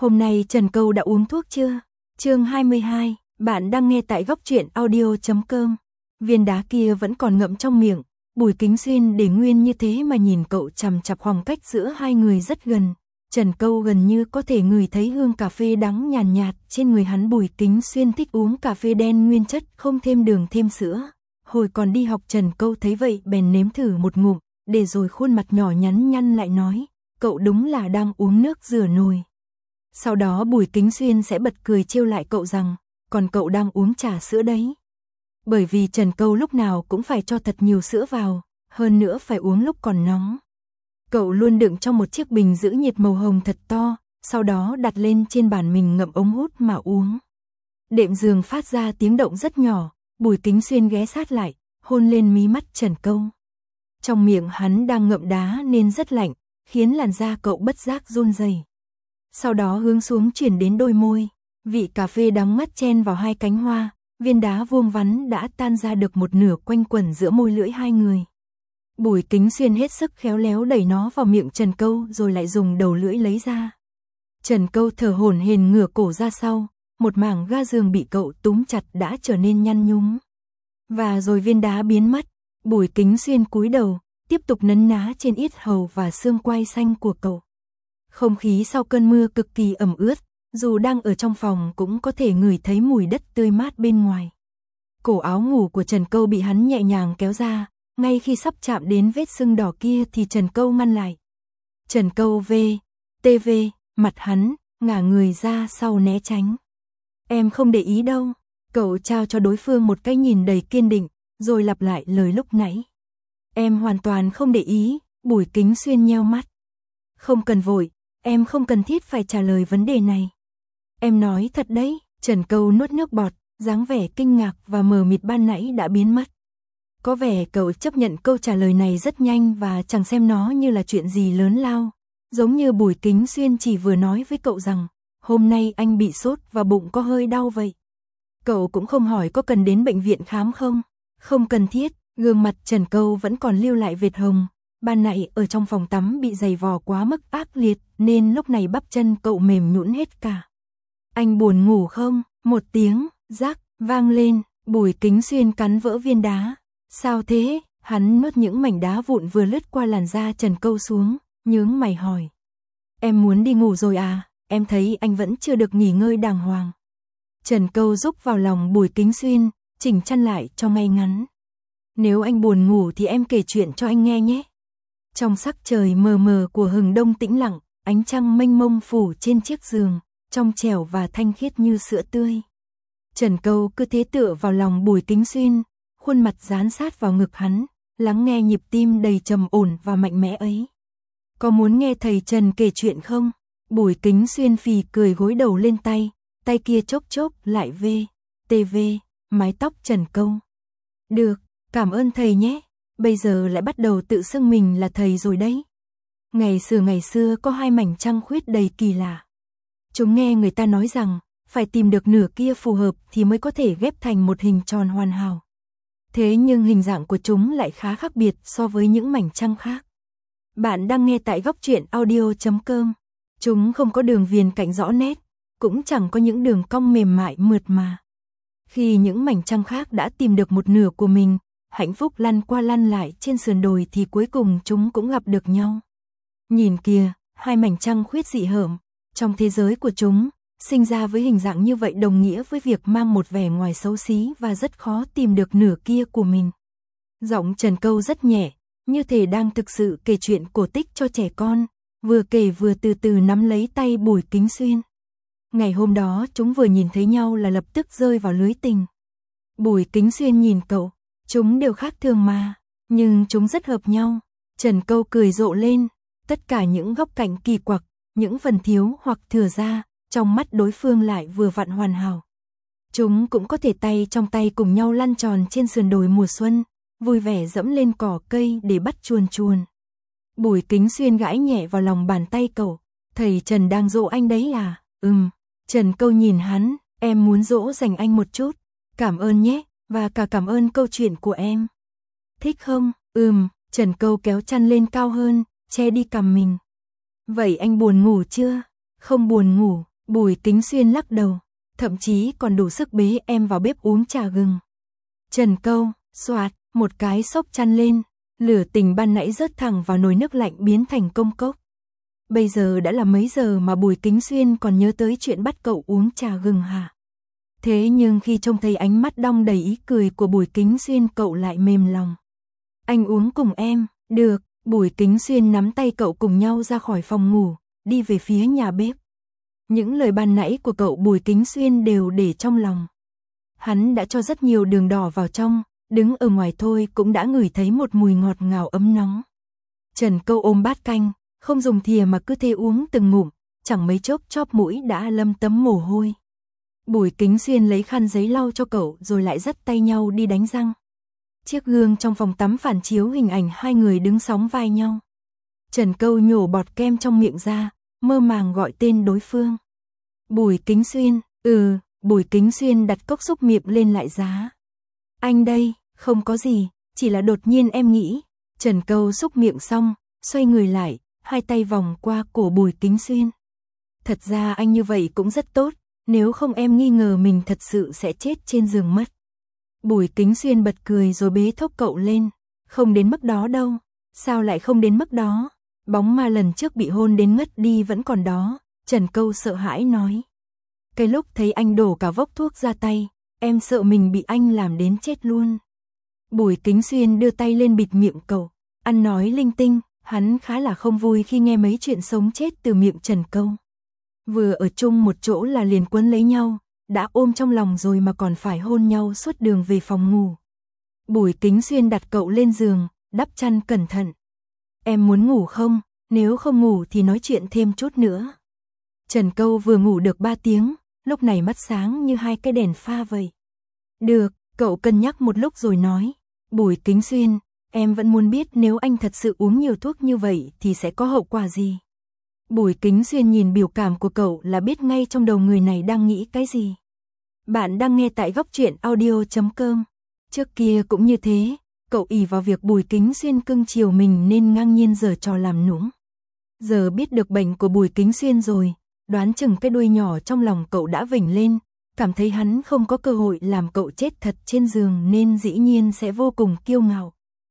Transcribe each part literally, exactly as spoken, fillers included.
Hôm nay Trần Câu đã uống thuốc chưa? Chương hai mươi hai, bạn đang nghe tại góc truyện audio chấm com. Viên đá kia vẫn còn ngậm trong miệng, Bùi Kính Xuyên để nguyên như thế mà nhìn cậu chằm chằm, khoảng cách giữa hai người rất gần. Trần Câu gần như có thể ngửi thấy hương cà phê đắng nhàn nhạt, nhạt trên người hắn. Bùi Kính Xuyên thích uống cà phê đen nguyên chất, không thêm đường thêm sữa. Hồi còn đi học Trần Câu thấy vậy bèn nếm thử một ngụm, để rồi khuôn mặt nhỏ nhắn nhăn lại nói, cậu đúng là đang uống nước rửa nồi. Sau đó Bùi Kính Xuyên sẽ bật cười trêu lại cậu rằng, còn cậu đang uống trà sữa đấy. Bởi vì Trần Câu lúc nào cũng phải cho thật nhiều sữa vào, hơn nữa phải uống lúc còn nóng. Cậu luôn đựng trong một chiếc bình giữ nhiệt màu hồng thật to, sau đó đặt lên trên bàn mình ngậm ống hút mà uống. Đệm giường phát ra tiếng động rất nhỏ, Bùi Kính Xuyên ghé sát lại, hôn lên mí mắt Trần Câu. Trong miệng hắn đang ngậm đá nên rất lạnh, khiến làn da cậu bất giác run rẩy. Sau đó hướng xuống chuyển đến đôi môi, vị cà phê đắng ngắt chen vào hai cánh hoa, viên đá vuông vắn đã tan ra được một nửa quanh quẩn giữa môi lưỡi hai người. Bùi Kính Xuyên hết sức khéo léo đẩy nó vào miệng Trần Câu rồi lại dùng đầu lưỡi lấy ra. Trần Câu thở hổn hển ngửa cổ ra sau, một mảng ga giường bị cậu túm chặt đã trở nên nhăn nhúm. Và rồi viên đá biến mất, Bùi Kính Xuyên cúi đầu, tiếp tục nấn ná trên yết hầu và xương quai xanh của cậu. Không khí sau cơn mưa cực kỳ ẩm ướt, dù đang ở trong phòng cũng có thể ngửi thấy mùi đất tươi mát bên ngoài. Cổ áo ngủ của Trần Câu bị hắn nhẹ nhàng kéo ra, ngay khi sắp chạm đến vết sưng đỏ kia thì Trần Câu ngăn lại. Trần Câu về, tê vê, mặt hắn, ngả người ra sau né tránh. Em không để ý đâu, cậu trao cho đối phương một cái nhìn đầy kiên định, rồi lặp lại lời lúc nãy. Em hoàn toàn không để ý, Bùi Kính Xuyên nheo mắt. Không cần vội, em không cần thiết phải trả lời vấn đề này. Em nói thật đấy, Trần Câu nuốt nước bọt, dáng vẻ kinh ngạc và mờ mịt ban nãy đã biến mất. Có vẻ cậu chấp nhận câu trả lời này rất nhanh và chẳng xem nó như là chuyện gì lớn lao. Giống như Bùi Kính Xuyên chỉ vừa nói với cậu rằng, hôm nay anh bị sốt và bụng có hơi đau vậy. Cậu cũng không hỏi có cần đến bệnh viện khám không? Không cần thiết, gương mặt Trần Câu vẫn còn lưu lại vệt hồng. Ban nãy ở trong phòng tắm bị giày vò quá mức ác liệt nên lúc này bắp chân cậu mềm nhũn hết cả. Anh buồn ngủ không? Một tiếng, rắc, vang lên, Bùi Kính Xuyên cắn vỡ viên đá. Sao thế? Hắn nuốt những mảnh đá vụn vừa lướt qua làn da Trần Câu xuống, nhướng mày hỏi. Em muốn đi ngủ rồi à? Em thấy anh vẫn chưa được nghỉ ngơi đàng hoàng. Trần Câu rúc vào lòng Bùi Kính Xuyên, chỉnh chăn lại cho ngay ngắn. Nếu anh buồn ngủ thì em kể chuyện cho anh nghe nhé. Trong sắc trời mờ mờ của hừng đông tĩnh lặng, ánh trăng mênh mông phủ trên chiếc giường, trong trẻo và thanh khiết như sữa tươi. Trần Câu cứ thế tựa vào lòng Bùi Kính Xuyên, khuôn mặt dán sát vào ngực hắn, lắng nghe nhịp tim đầy trầm ổn và mạnh mẽ ấy. Có muốn nghe thầy Trần kể chuyện không? Bùi Kính Xuyên phì cười gối đầu lên tay, tay kia chốc chốc lại vê, tê vê, mái tóc Trần Câu. Được, cảm ơn thầy nhé. Bây giờ lại bắt đầu tự xưng mình là thầy rồi đấy. Ngày xưa ngày xưa có hai mảnh trăng khuyết đầy kỳ lạ. Chúng nghe người ta nói rằng, phải tìm được nửa kia phù hợp thì mới có thể ghép thành một hình tròn hoàn hảo. Thế nhưng hình dạng của chúng lại khá khác biệt so với những mảnh trăng khác. Bạn đang nghe tại góc truyện audio chấm com. Chúng không có đường viền cạnh rõ nét, cũng chẳng có những đường cong mềm mại mượt mà. Khi những mảnh trăng khác đã tìm được một nửa của mình, hạnh phúc lăn qua lăn lại trên sườn đồi thì cuối cùng chúng cũng gặp được nhau. Nhìn kìa, hai mảnh trăng khuyết dị hợm, trong thế giới của chúng, sinh ra với hình dạng như vậy đồng nghĩa với việc mang một vẻ ngoài xấu xí và rất khó tìm được nửa kia của mình. Giọng Trần Câu rất nhẹ, như thể đang thực sự kể chuyện cổ tích cho trẻ con, vừa kể vừa từ từ nắm lấy tay Bùi Kính Xuyên. Ngày hôm đó chúng vừa nhìn thấy nhau là lập tức rơi vào lưới tình. Bùi Kính Xuyên nhìn cậu, chúng đều khác thường mà, nhưng chúng rất hợp nhau. Trần Câu cười rộ lên, tất cả những góc cạnh kỳ quặc, những phần thiếu hoặc thừa ra, trong mắt đối phương lại vừa vặn hoàn hảo. Chúng cũng có thể tay trong tay cùng nhau lăn tròn trên sườn đồi mùa xuân, vui vẻ dẫm lên cỏ cây để bắt chuồn chuồn. Bùi Kính Xuyên gãi nhẹ vào lòng bàn tay cậu, thầy Trần đang dỗ anh đấy à? Ừm. Trần Câu nhìn hắn, em muốn dỗ dành anh một chút. Cảm ơn nhé, và cả cảm ơn câu chuyện của em. Thích không? Ừm. Trần Câu kéo chăn lên cao hơn, che đi cằm mình. Vậy anh buồn ngủ chưa? Không buồn ngủ. Bùi Kính Xuyên lắc đầu, thậm chí còn đủ sức bế em vào bếp uống trà gừng. Trần Câu, xoạt, một cái xốc chăn lên, lửa tình ban nãy rớt thẳng vào nồi nước lạnh biến thành công cốc. Bây giờ đã là mấy giờ mà Bùi Kính Xuyên còn nhớ tới chuyện bắt cậu uống trà gừng hả? Thế nhưng khi trông thấy ánh mắt đong đầy ý cười của Bùi Kính Xuyên cậu lại mềm lòng. Anh uống cùng em, được, Bùi Kính Xuyên nắm tay cậu cùng nhau ra khỏi phòng ngủ, đi về phía nhà bếp. Những lời ban nãy của cậu Bùi Kính Xuyên đều để trong lòng. Hắn đã cho rất nhiều đường đỏ vào trong, đứng ở ngoài thôi cũng đã ngửi thấy một mùi ngọt ngào ấm nóng. Trần Câu ôm bát canh, không dùng thìa mà cứ thế uống từng ngụm, chẳng mấy chốc chóp mũi đã lấm tấm mồ hôi. Bùi Kính Xuyên lấy khăn giấy lau cho cậu rồi lại dắt tay nhau đi đánh răng. Chiếc gương trong phòng tắm phản chiếu hình ảnh hai người đứng sóng vai nhau. Trần Câu nhổ bọt kem trong miệng ra, mơ màng gọi tên đối phương. Bùi Kính Xuyên, ừ, Bùi Kính Xuyên đặt cốc xúc miệng lên lại giá. Anh đây, không có gì, chỉ là đột nhiên em nghĩ. Trần Câu xúc miệng xong, xoay người lại, hai tay vòng qua cổ Bùi Kính Xuyên. Thật ra anh như vậy cũng rất tốt, nếu không em nghi ngờ mình thật sự sẽ chết trên giường mất. Bùi Kính Xuyên bật cười rồi bế thốc cậu lên. Không đến mức đó đâu. Sao lại không đến mức đó? Bóng ma lần trước bị hôn đến ngất đi vẫn còn đó. Trần Câu sợ hãi nói. Cái lúc thấy anh đổ cả vốc thuốc ra tay, em sợ mình bị anh làm đến chết luôn. Bùi Kính Xuyên đưa tay lên bịt miệng cậu, ăn nói linh tinh. Hắn khá là không vui khi nghe mấy chuyện sống chết từ miệng Trần Câu. Vừa ở chung một chỗ là liền quấn lấy nhau, đã ôm trong lòng rồi mà còn phải hôn nhau suốt đường về phòng ngủ. Bùi Kính Xuyên đặt cậu lên giường, đắp chăn cẩn thận. Em muốn ngủ không? Nếu không ngủ thì nói chuyện thêm chút nữa. Trần Câu vừa ngủ được ba tiếng, lúc này mắt sáng như hai cái đèn pha vậy. Được, cậu cân nhắc một lúc rồi nói. Bùi Kính Xuyên, em vẫn muốn biết nếu anh thật sự uống nhiều thuốc như vậy thì sẽ có hậu quả gì? Bùi Kính Xuyên nhìn biểu cảm của cậu là biết ngay trong đầu người này đang nghĩ cái gì. Bạn đang nghe tại góc truyện audio chấm com. Trước kia cũng như thế, cậu ỷ vào việc Bùi Kính Xuyên cưng chiều mình nên ngang nhiên giở trò làm nũng. Giờ biết được bệnh của Bùi Kính Xuyên rồi, đoán chừng cái đuôi nhỏ trong lòng cậu đã vểnh lên, cảm thấy hắn không có cơ hội làm cậu chết thật trên giường nên dĩ nhiên sẽ vô cùng kiêu ngạo.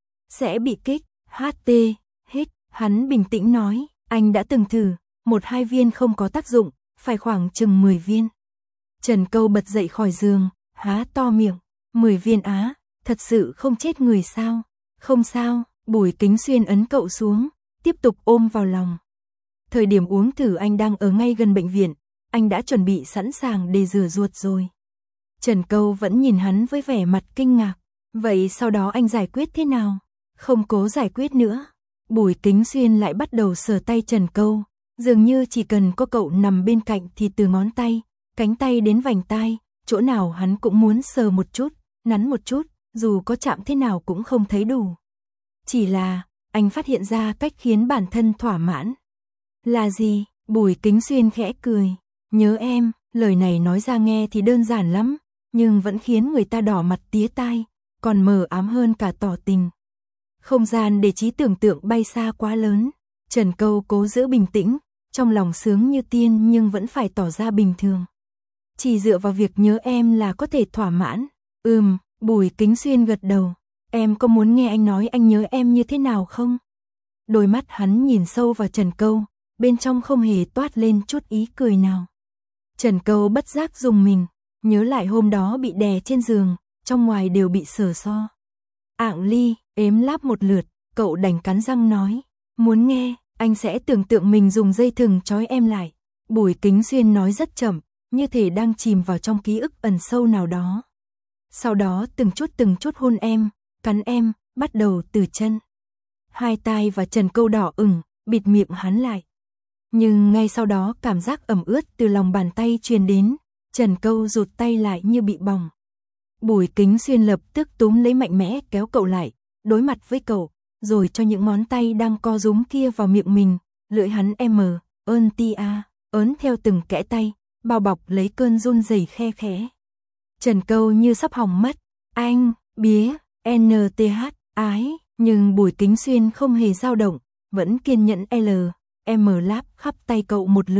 Sẽ bị kích, hát tê, hít, hắn bình tĩnh nói, anh đã từng thử, một hai viên không có tác dụng, phải khoảng chừng mười viên. Trần Câu bật dậy khỏi giường, há to miệng, mười viên á, thật sự không chết người sao? Không sao, Bùi Kính Xuyên ấn cậu xuống, tiếp tục ôm vào lòng. Thời điểm uống thử anh đang ở ngay gần bệnh viện, anh đã chuẩn bị sẵn sàng để rửa ruột rồi. Trần Câu vẫn nhìn hắn với vẻ mặt kinh ngạc, vậy sau đó anh giải quyết thế nào? Không cố giải quyết nữa. Bùi Kính Xuyên lại bắt đầu sờ tay Trần Câu, dường như chỉ cần có cậu nằm bên cạnh thì từ ngón tay, cánh tay đến vành tai, chỗ nào hắn cũng muốn sờ một chút, nắn một chút, dù có chạm thế nào cũng không thấy đủ. Chỉ là, anh phát hiện ra cách khiến bản thân thỏa mãn. Là gì? Bùi Kính Xuyên khẽ cười. Nhớ em, lời này nói ra nghe thì đơn giản lắm, nhưng vẫn khiến người ta đỏ mặt tía tai, còn mờ ám hơn cả tỏ tình. Không gian để trí tưởng tượng bay xa quá lớn. Trần Câu cố giữ bình tĩnh, trong lòng sướng như tiên nhưng vẫn phải tỏ ra bình thường. Chỉ dựa vào việc nhớ em là có thể thỏa mãn. Ừm, Bùi Kính Xuyên gật đầu. Em có muốn nghe anh nói anh nhớ em như thế nào không? Đôi mắt hắn nhìn sâu vào Trần Câu, bên trong không hề toát lên chút ý cười nào. Trần Câu bất giác rùng mình, nhớ lại hôm đó bị đè trên giường, trong ngoài đều bị sờ so. Ạng ly, ếm láp một lượt, cậu đành cắn răng nói, muốn nghe, anh sẽ tưởng tượng mình dùng dây thừng trói em lại. Bùi Kính Xuyên nói rất chậm, như thể đang chìm vào trong ký ức ẩn sâu nào đó. Sau đó từng chút từng chút hôn em, cắn em, bắt đầu từ chân. Hai tai và Trần Câu đỏ ửng, bịt miệng hắn lại. Nhưng ngay sau đó cảm giác ẩm ướt từ lòng bàn tay truyền đến, Trần Câu rụt tay lại như bị bỏng. Bùi Kính Xuyên lập tức túm lấy mạnh mẽ kéo cậu lại, đối mặt với cậu, rồi cho những ngón tay đang co rúm kia vào miệng mình, lưỡi hắn em ơn tia, ớn theo từng kẽ tay, bao bọc lấy cơn run rẩy khe khẽ. Trần Câu như sắp hỏng mất, anh, bía, en tê hát, ái, nhưng Bùi Kính Xuyên không hề dao động, vẫn kiên nhẫn L, M láp khắp tay cậu một lượt,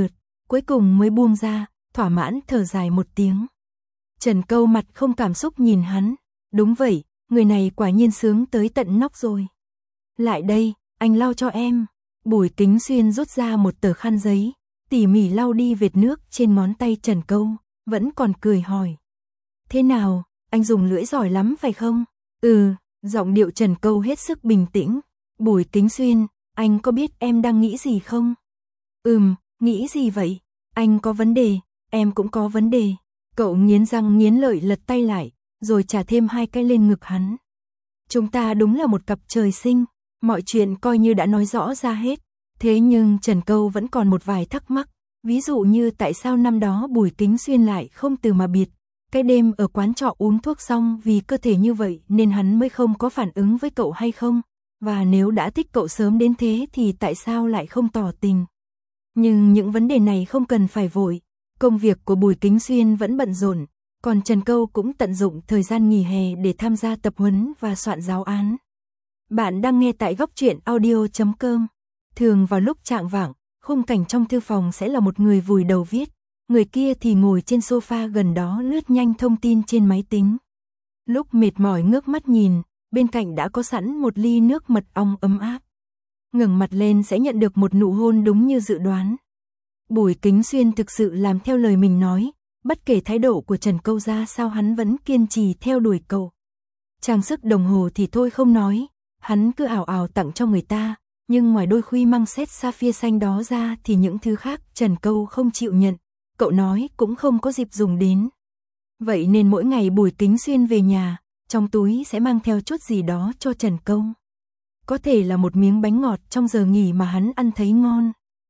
cuối cùng mới buông ra, thỏa mãn thở dài một tiếng. Trần Câu mặt không cảm xúc nhìn hắn, đúng vậy, người này quả nhiên sướng tới tận nóc rồi. Lại đây, anh lau cho em. Bùi Kính Xuyên rút ra một tờ khăn giấy, tỉ mỉ lau đi vệt nước trên ngón tay Trần Câu, vẫn còn cười hỏi. Thế nào, anh dùng lưỡi giỏi lắm phải không? Ừ, giọng điệu Trần Câu hết sức bình tĩnh. Bùi Kính Xuyên, anh có biết em đang nghĩ gì không? Ừm, nghĩ gì vậy? Anh có vấn đề, em cũng có vấn đề. Cậu nghiến răng nghiến lợi lật tay lại, rồi trả thêm hai cái lên ngực hắn. Chúng ta đúng là một cặp trời sinh, mọi chuyện coi như đã nói rõ ra hết. Thế nhưng Trần Câu vẫn còn một vài thắc mắc, ví dụ như tại sao năm đó Bùi Kính Xuyên lại không từ mà biệt. Cái đêm ở quán trọ uống thuốc xong vì cơ thể như vậy nên hắn mới không có phản ứng với cậu hay không? Và nếu đã thích cậu sớm đến thế thì tại sao lại không tỏ tình? Nhưng những vấn đề này không cần phải vội. Công việc của Bùi Kính Xuyên vẫn bận rộn, còn Trần Câu cũng tận dụng thời gian nghỉ hè để tham gia tập huấn và soạn giáo án. Bạn đang nghe tại góc truyện audio chấm com. Thường vào lúc chạng vạng, khung cảnh trong thư phòng sẽ là một người vùi đầu viết, người kia thì ngồi trên sofa gần đó lướt nhanh thông tin trên máy tính. Lúc mệt mỏi ngước mắt nhìn, bên cạnh đã có sẵn một ly nước mật ong ấm áp. Ngẩng mặt lên sẽ nhận được một nụ hôn đúng như dự đoán. Bùi Kính Xuyên thực sự làm theo lời mình nói, bất kể thái độ của Trần Câu ra sao hắn vẫn kiên trì theo đuổi cậu. Trang sức đồng hồ thì thôi không nói, hắn cứ ảo ảo tặng cho người ta, nhưng ngoài đôi khuy măng sét sapphire xanh đó ra thì những thứ khác Trần Câu không chịu nhận, cậu nói cũng không có dịp dùng đến. Vậy nên mỗi ngày Bùi Kính Xuyên về nhà, trong túi sẽ mang theo chút gì đó cho Trần Câu. Có thể là một miếng bánh ngọt trong giờ nghỉ mà hắn ăn thấy ngon.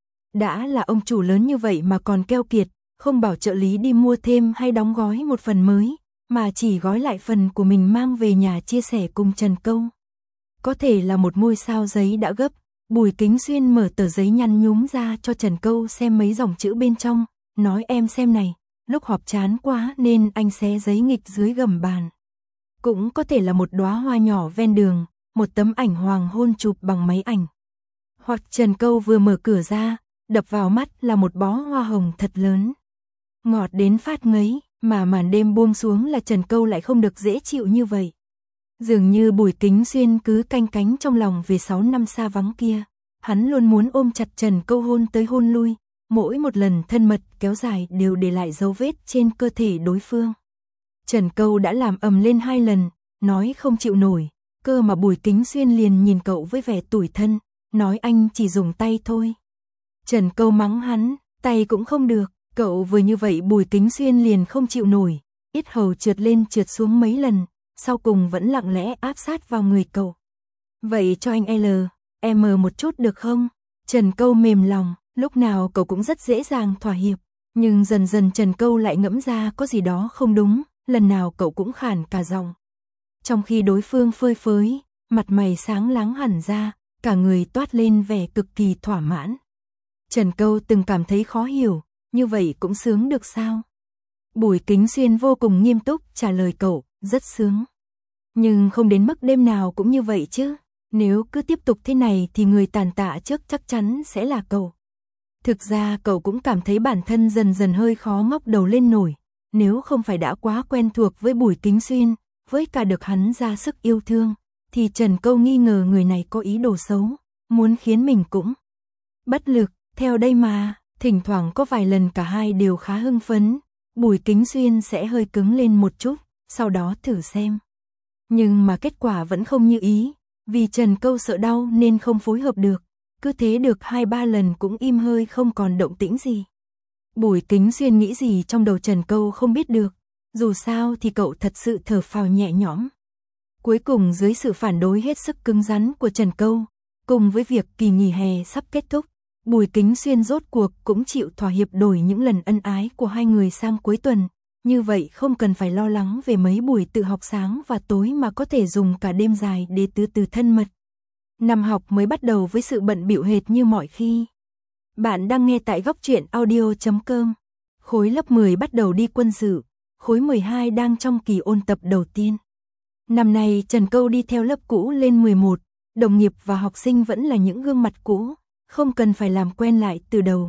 Đã là ông chủ lớn như vậy mà còn keo kiệt, không bảo trợ lý đi mua thêm hay đóng gói một phần mới, mà chỉ gói lại phần của mình mang về nhà chia sẻ cùng Trần Câu. Có thể là một ngôi sao giấy đã gấp, Bùi Kính Xuyên mở tờ giấy nhăn nhúm ra cho Trần Câu xem mấy dòng chữ bên trong, nói em xem này, lúc họp chán quá nên anh xé giấy nghịch dưới gầm bàn. Cũng có thể là một đóa hoa nhỏ ven đường, một tấm ảnh hoàng hôn chụp bằng máy ảnh. Hoặc Trần Câu vừa mở cửa ra, đập vào mắt là một bó hoa hồng thật lớn. Ngọt đến phát ngấy, mà màn đêm buông xuống là Trần Câu lại không được dễ chịu như vậy. Dường như Bùi Kính Xuyên cứ canh cánh trong lòng về sáu năm xa vắng kia. Hắn luôn muốn ôm chặt Trần Câu hôn tới hôn lui, mỗi một lần thân mật kéo dài đều để lại dấu vết trên cơ thể đối phương. Trần Câu đã làm ầm lên hai lần, nói không chịu nổi, cơ mà Bùi Kính Xuyên liền nhìn cậu với vẻ tủi thân, nói anh chỉ dùng tay thôi. Trần Câu mắng hắn, tay cũng không được, cậu vừa như vậy Bùi Kính Xuyên liền không chịu nổi, yết hầu trượt lên trượt xuống mấy lần, sau cùng vẫn lặng lẽ áp sát vào người cậu. Vậy cho anh L, M một chút được không? Trần Câu mềm lòng, lúc nào cậu cũng rất dễ dàng thỏa hiệp, nhưng dần dần Trần Câu lại ngẫm ra có gì đó không đúng, lần nào cậu cũng khản cả giọng. Trong khi đối phương phơi phới, mặt mày sáng láng hẳn ra, cả người toát lên vẻ cực kỳ thỏa mãn. Trần Câu từng cảm thấy khó hiểu, như vậy cũng sướng được sao? Bùi Kính Xuyên vô cùng nghiêm túc trả lời cậu, rất sướng. Nhưng không đến mức đêm nào cũng như vậy chứ, nếu cứ tiếp tục thế này thì người tàn tạ trước chắc chắn sẽ là cậu. Thực ra cậu cũng cảm thấy bản thân dần dần hơi khó ngóc đầu lên nổi, nếu không phải đã quá quen thuộc với Bùi Kính Xuyên, với cả được hắn ra sức yêu thương, thì Trần Câu nghi ngờ người này có ý đồ xấu, muốn khiến mình cũng bất lực. Theo đây mà, thỉnh thoảng có vài lần cả hai đều khá hưng phấn, Bùi Kính Xuyên sẽ hơi cứng lên một chút, sau đó thử xem. Nhưng mà kết quả vẫn không như ý, vì Trần Câu sợ đau nên không phối hợp được, cứ thế được hai ba lần cũng im hơi không còn động tĩnh gì. Bùi Kính Xuyên nghĩ gì trong đầu Trần Câu không biết được, dù sao thì cậu thật sự thở phào nhẹ nhõm. Cuối cùng dưới sự phản đối hết sức cứng rắn của Trần Câu, cùng với việc kỳ nghỉ hè sắp kết thúc, Bùi Kính Xuyên rốt cuộc cũng chịu thỏa hiệp đổi những lần ân ái của hai người sang cuối tuần, như vậy không cần phải lo lắng về mấy buổi tự học sáng và tối mà có thể dùng cả đêm dài để từ từ thân mật. Năm học mới bắt đầu với sự bận bịu hệt như mọi khi. Bạn đang nghe tại góc truyện audio chấm com. Khối lớp mười bắt đầu đi quân sự, khối mười hai đang trong kỳ ôn tập đầu tiên. Năm nay Trần Câu đi theo lớp cũ lên mười một, đồng nghiệp và học sinh vẫn là những gương mặt cũ, không cần phải làm quen lại từ đầu.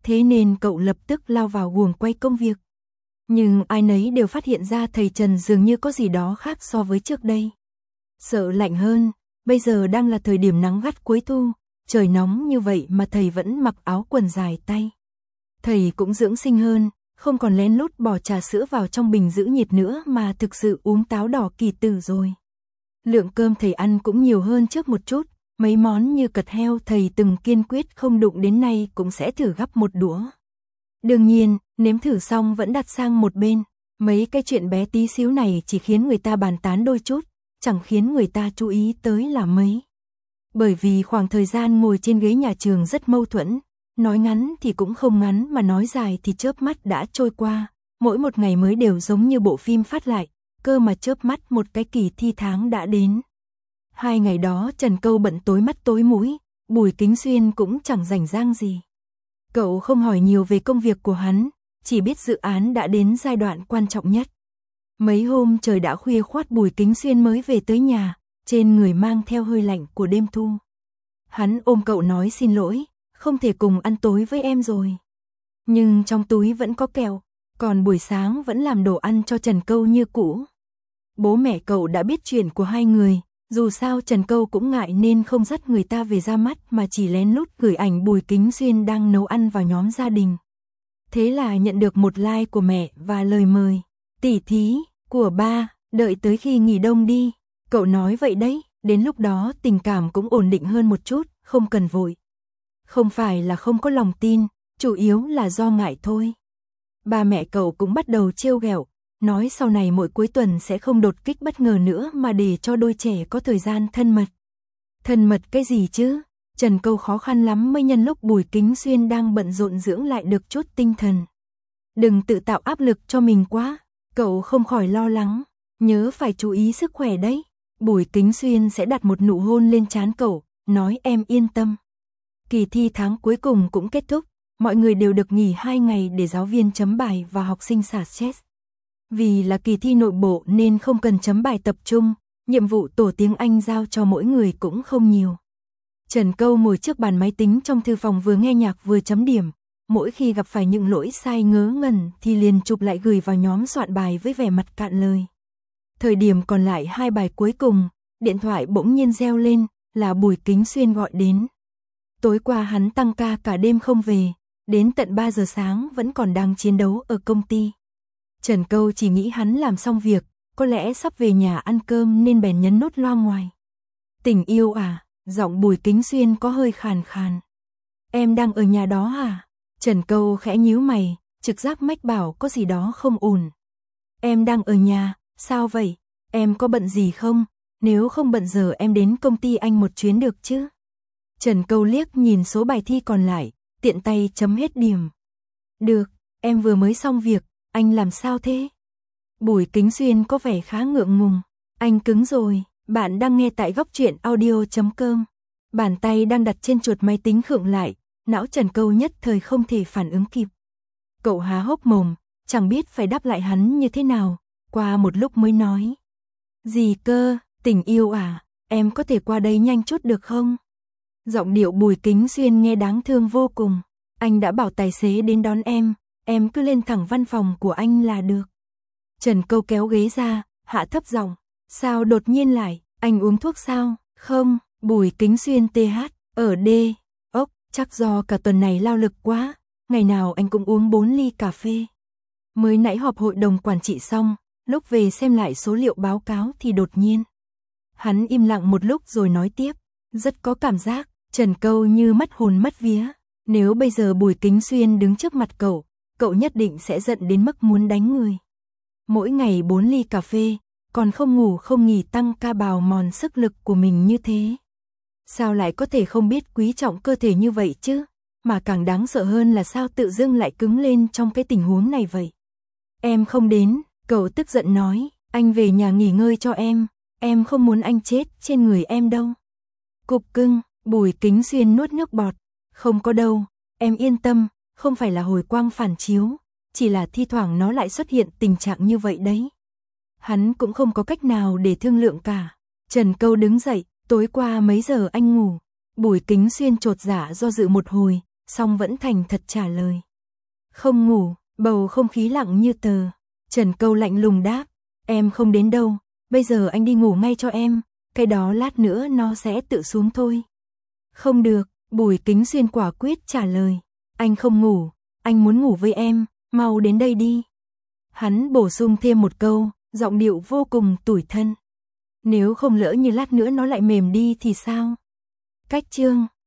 thế nên cậu lập tức lao vào guồng quay công việc. Nhưng ai nấy đều phát hiện ra thầy Trần dường như có gì đó khác so với trước đây. Sợ lạnh hơn, bây giờ đang là thời điểm nắng gắt cuối thu, trời nóng như vậy mà thầy vẫn mặc áo quần dài tay. Thầy cũng dưỡng sinh hơn, không còn lén lút bỏ trà sữa vào trong bình giữ nhiệt nữa mà thực sự uống táo đỏ kỳ tử rồi. Lượng cơm thầy ăn cũng nhiều hơn trước một chút, mấy món như cật heo thầy từng kiên quyết không đụng đến nay cũng sẽ thử gắp một đũa. Đương nhiên, nếm thử xong vẫn đặt sang một bên, mấy cái chuyện bé tí xíu này chỉ khiến người ta bàn tán đôi chút, chẳng khiến người ta chú ý tới là mấy. Bởi vì khoảng thời gian ngồi trên ghế nhà trường rất mâu thuẫn, nói ngắn thì cũng không ngắn mà nói dài thì chớp mắt đã trôi qua, mỗi một ngày mới đều giống như bộ phim phát lại, cơ mà chớp mắt một cái kỳ thi tháng đã đến. Hai ngày đó Trần Câu bận tối mắt tối mũi, Bùi Kính Xuyên cũng chẳng rảnh rang gì. Cậu không hỏi nhiều về công việc của hắn, chỉ biết dự án đã đến giai đoạn quan trọng nhất. Mấy hôm trời đã khuya khoắt Bùi Kính Xuyên mới về tới nhà, trên người mang theo hơi lạnh của đêm thu. Hắn ôm cậu nói xin lỗi, không thể cùng ăn tối với em rồi. Nhưng trong túi vẫn có kẹo, còn buổi sáng vẫn làm đồ ăn cho Trần Câu như cũ. Bố mẹ cậu đã biết chuyện của hai người, dù sao Trần Câu cũng ngại nên không dắt người ta về ra mắt mà chỉ lén lút gửi ảnh Bùi Kính Xuyên đang nấu ăn vào nhóm gia đình. Thế là nhận được một like của mẹ và lời mời, tỉ thí, của ba, đợi tới khi nghỉ đông đi. Cậu nói vậy đấy, đến lúc đó tình cảm cũng ổn định hơn một chút, không cần vội. Không phải là không có lòng tin, chủ yếu là do ngại thôi. Ba mẹ cậu cũng bắt đầu trêu ghẹo, nói sau này mỗi cuối tuần sẽ không đột kích bất ngờ nữa mà để cho đôi trẻ có thời gian thân mật. Thân mật cái gì chứ? Trần Câu khó khăn lắm mới nhân lúc Bùi Kính Xuyên đang bận rộn dưỡng lại được chút tinh thần. Đừng tự tạo áp lực cho mình quá, cậu không khỏi lo lắng, nhớ phải chú ý sức khỏe đấy. Bùi Kính Xuyên sẽ đặt một nụ hôn lên trán cậu, nói em yên tâm. Kỳ thi tháng cuối cùng cũng kết thúc, mọi người đều được nghỉ hai ngày để giáo viên chấm bài và học sinh xả stress. Vì là kỳ thi nội bộ nên không cần chấm bài tập trung, nhiệm vụ tổ tiếng Anh giao cho mỗi người cũng không nhiều. Trần Câu ngồi trước bàn máy tính trong thư phòng vừa nghe nhạc vừa chấm điểm, mỗi khi gặp phải những lỗi sai ngớ ngẩn thì liền chụp lại gửi vào nhóm soạn bài với vẻ mặt cạn lời. Thời điểm còn lại hai bài cuối cùng, điện thoại bỗng nhiên reo lên, là Bùi Kính Xuyên gọi đến. Tối qua hắn tăng ca cả đêm không về, đến tận ba giờ sáng vẫn còn đang chiến đấu ở công ty. Trần Câu chỉ nghĩ hắn làm xong việc, có lẽ sắp về nhà ăn cơm nên bèn nhấn nút loa ngoài. Tình yêu à, giọng Bùi Kính Xuyên có hơi khàn khàn. Em đang ở nhà đó à? Trần Câu khẽ nhíu mày, trực giác mách bảo có gì đó không ổn. Em đang ở nhà, sao vậy? Em có bận gì không? Nếu không bận giờ em đến công ty anh một chuyến được chứ? Trần Câu liếc nhìn số bài thi còn lại, tiện tay chấm hết điểm. Được, em vừa mới xong việc, anh làm sao thế? Bùi Kính Xuyên có vẻ khá ngượng ngùng. Anh cứng rồi, bạn đang nghe tại góc truyện audio chấm com. Bàn tay đang đặt trên chuột máy tính khựng lại, não Trần Câu nhất thời không thể phản ứng kịp. Cậu há hốc mồm, chẳng biết phải đáp lại hắn như thế nào, qua một lúc mới nói. Gì cơ, tình yêu à, em có thể qua đây nhanh chút được không? Giọng điệu Bùi Kính Xuyên nghe đáng thương vô cùng. Anh đã bảo tài xế đến đón em, em cứ lên thẳng văn phòng của anh là được. Trần Câu kéo ghế ra, hạ thấp giọng. Sao đột nhiên lại, anh uống thuốc sao? Không, Bùi Kính Xuyên tê hát, ở D, ốc, chắc do cả tuần này lao lực quá, ngày nào anh cũng uống bốn ly cà phê. Mới nãy họp hội đồng quản trị xong, lúc về xem lại số liệu báo cáo thì đột nhiên. Hắn im lặng một lúc rồi nói tiếp, rất có cảm giác, Trần Câu như mất hồn mất vía. Nếu bây giờ Bùi Kính Xuyên đứng trước mặt cậu, cậu nhất định sẽ giận đến mức muốn đánh người. Mỗi ngày bốn ly cà phê, còn không ngủ không nghỉ tăng ca bào mòn sức lực của mình như thế. Sao lại có thể không biết quý trọng cơ thể như vậy chứ? Mà càng đáng sợ hơn là sao tự dưng lại cứng lên trong cái tình huống này vậy? Em không đến, cậu tức giận nói, anh về nhà nghỉ ngơi cho em, em không muốn anh chết trên người em đâu. Cục cưng, Bùi Kính Xuyên nuốt nước bọt, không có đâu, em yên tâm, không phải là hồi quang phản chiếu, chỉ là thi thoảng nó lại xuất hiện tình trạng như vậy đấy. Hắn cũng không có cách nào để thương lượng cả. Trần Câu đứng dậy, tối qua mấy giờ anh ngủ? Bùi Kính Xuyên chột dạ do dự một hồi, song vẫn thành thật trả lời. Không ngủ, bầu không khí lặng như tờ. Trần Câu lạnh lùng đáp, em không đến đâu, bây giờ anh đi ngủ ngay cho em, cái đó lát nữa nó sẽ tự xuống thôi. Không được, Bùi Kính Xuyên quả quyết trả lời, anh không ngủ, anh muốn ngủ với em, mau đến đây đi. Hắn bổ sung thêm một câu, giọng điệu vô cùng tủi thân. Nếu không lỡ như lát nữa nó lại mềm đi thì sao? Cách chương